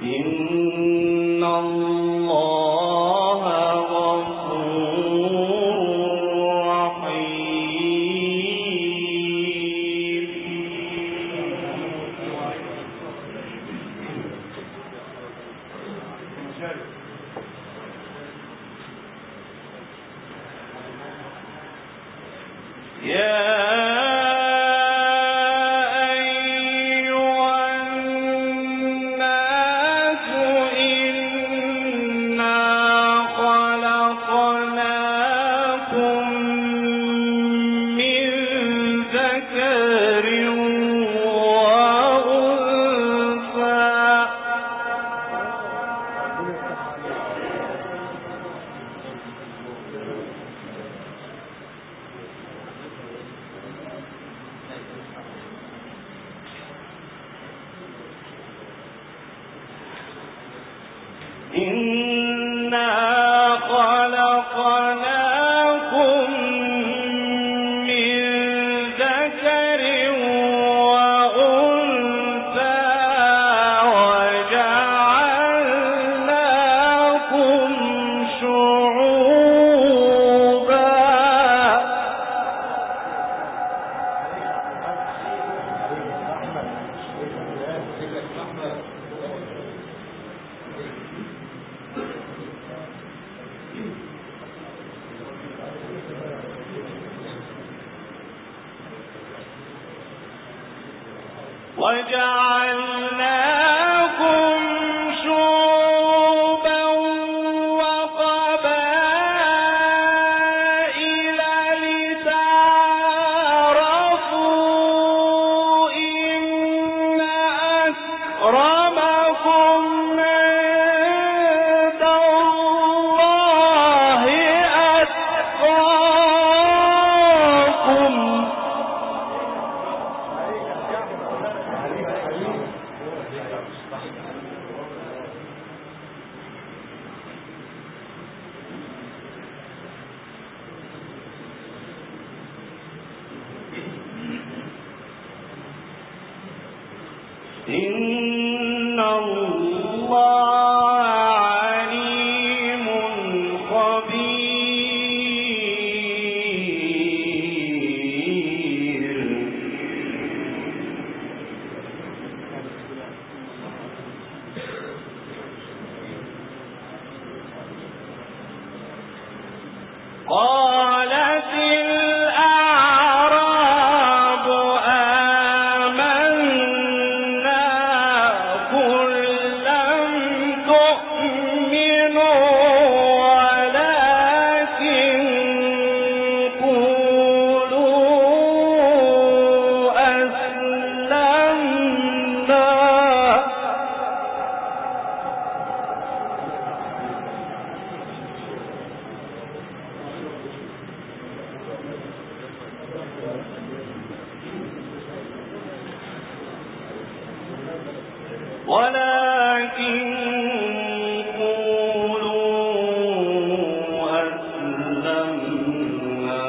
إن الله غفور رحيم. وجعلناكم شعوبا وقبائل لتعارفوا إن أكرمكم عند الله أتقاكم. إن الله عليم خبير. قالت الأعراب آمنا قل لم تؤمنوا ولكن قولوا أسلمنا. ولكن قولوا أسلمنا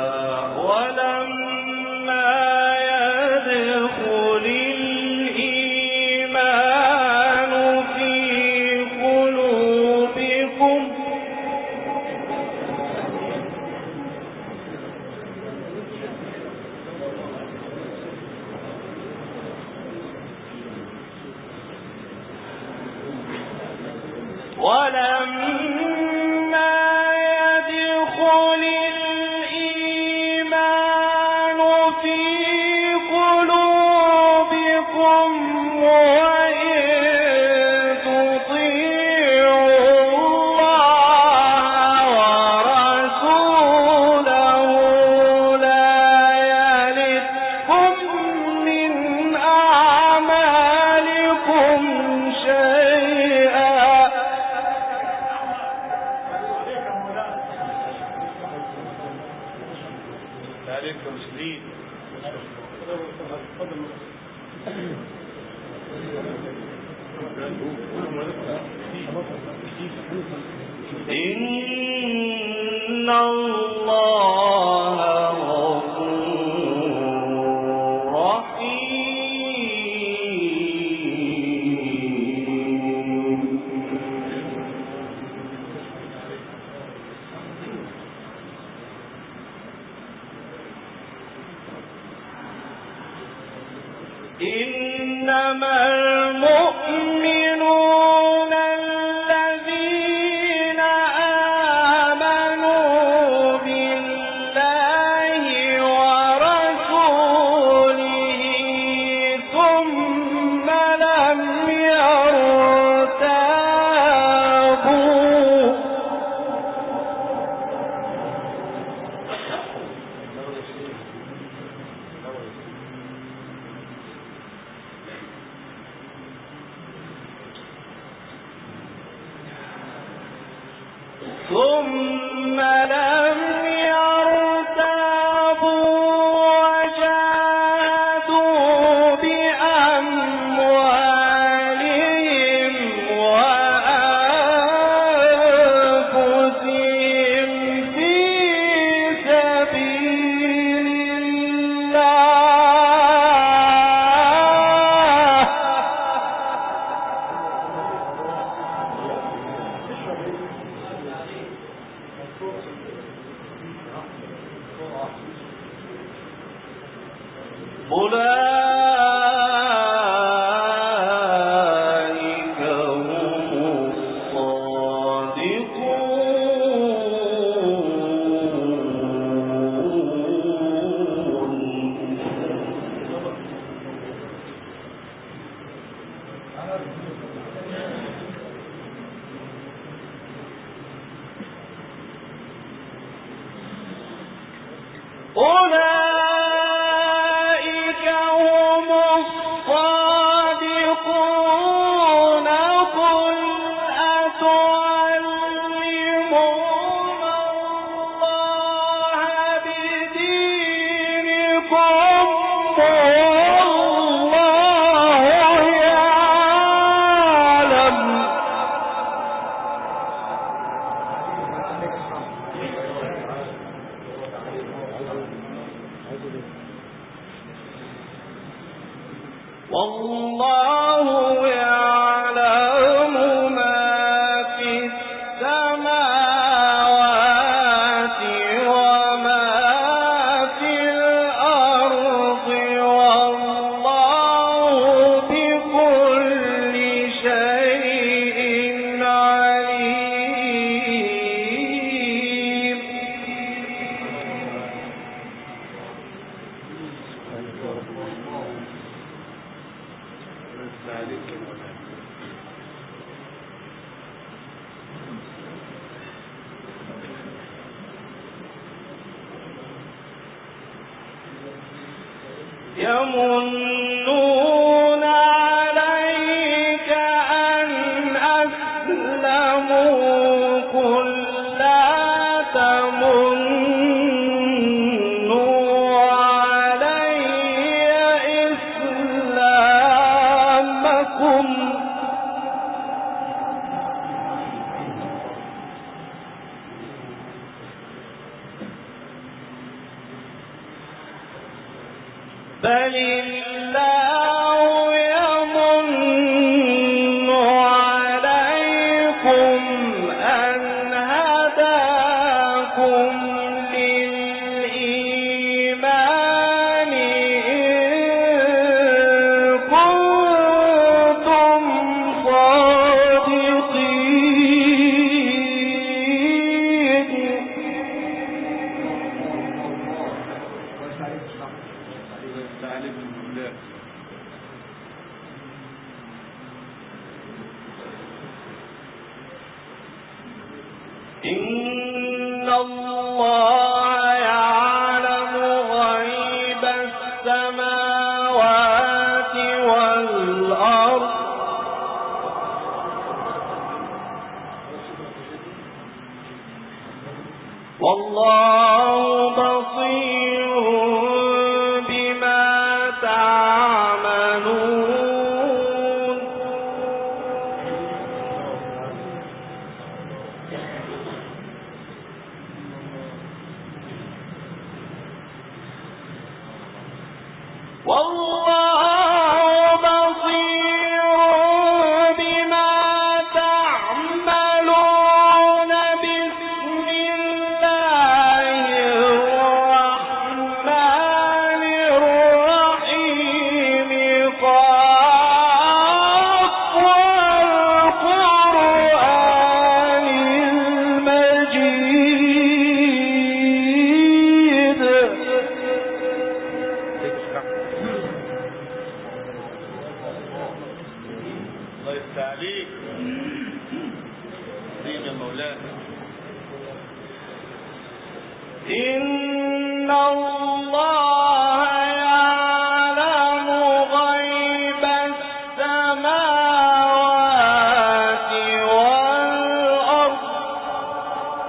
ولما يدخل الإيمان في قلوبكم إن الله غفور رحيم. ثم لم يرتابوا وجاهدوا بأموالهم وأنفسهم في سبيل أولئك هم الصادقون قل أتعلمون الله بدينكم والله يعلم والله يعلم ما في السماوات وما في الأرض والله بكل شيء عليم يمنون عليك أن أسلموا قل لا تمنوا علي إسلامكم بل الله يمن عليكم أن هداكم للإيمان إن كنتم إن الله يعلم غيب السماوات والأرض والله بصير بما تعملون والله بصير بما تعملون بسم الله الرحمن الرحيم قاف والقرآن المجيد الله يفتح عليك يا مولانا إن الله يعلم غيب السماوات والأرض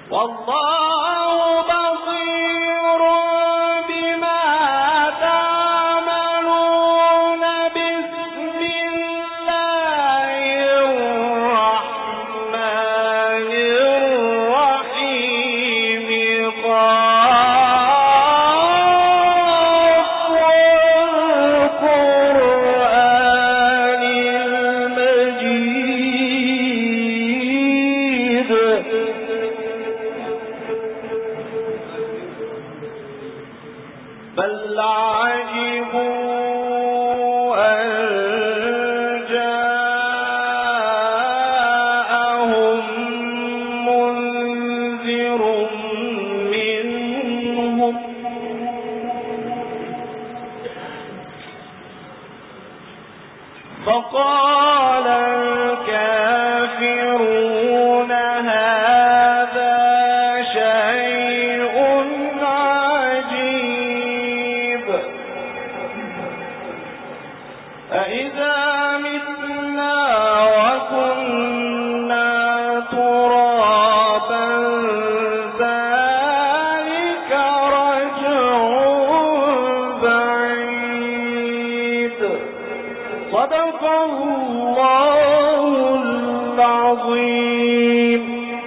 والله بصير بما تعملون بسم الله الرحمن الرحيم قاف والقرآن المجيد بل عجبوا أن جاءهم منذر منهم فقال الكافرون هذا شيء عجيب أإذا متنا وكنا ترابا ذلك رجع بعيد صدق الله العظيم.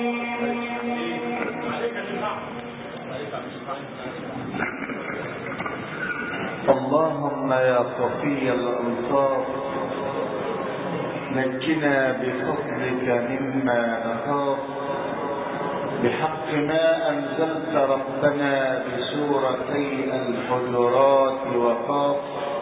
اللهم يا صفي الأنصار نجنا بفضلك مما نخاف بحق ما أنزلت ربنا بسورتي الحجرات وقاف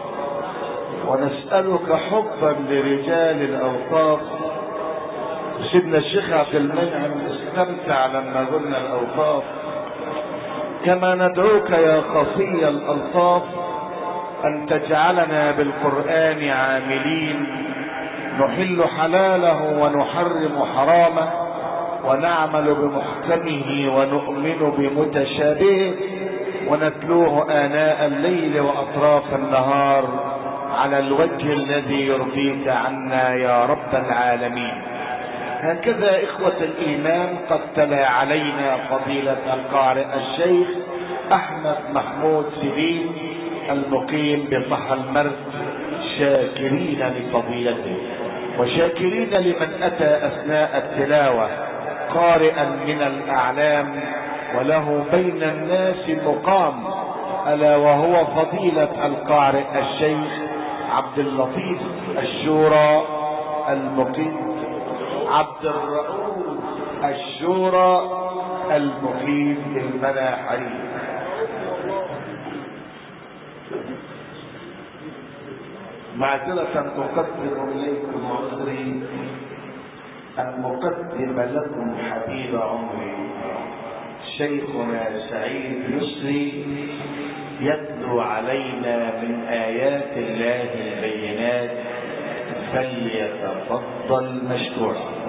ونسألك حبا لرجال الأوقاف. سيدنا الشيخ عبد المنعم استمتع لما قلنا الأوقاف. كما ندعوك يا خفي الألطاف أن تجعلنا بالقرآن عاملين نحل حلاله ونحرم حرامه ونعمل بمحكمه ونؤمن بمتشابهه ونتلوه آناء الليل وأطراف النهار على الوجه الذي يرضيك عنا يا رب العالمين. هكذا إخوة الإيمان قد تلا علينا فضيلة القارئ الشيخ أحمد محمود سليم المقيم بصحى المرج، شاكرين لفضيلته وشاكرين لمن أتى أثناء التلاوة قارئا من الأعلام وله بين الناس مقام، ألا وهو فضيلة القارئ الشيخ عبد اللطيف الشورى المقيم عبد الرؤوف الشورى المقيم بالمناحري. معذرة أقدم إليكم عذري أن أقدم لكم حبيب عمري شيخنا سعيد يسري يتلو علينا من آيات الله البينات، فليتفضل مشكورا.